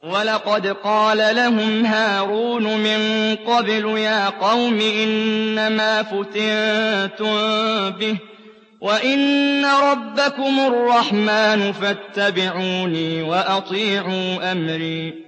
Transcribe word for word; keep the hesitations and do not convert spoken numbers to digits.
وَلَقَدْ قَالَ لَهُمْ هَارُونُ مِن قَبْلُ يَا قَوْمِ إِنَّمَا فُتِنتُم بِهِ وَإِنَّ رَبَّكُمُ الرَّحْمَٰنُ فَاتَّبِعُونِي وَأَطِيعُوا أَمْرِي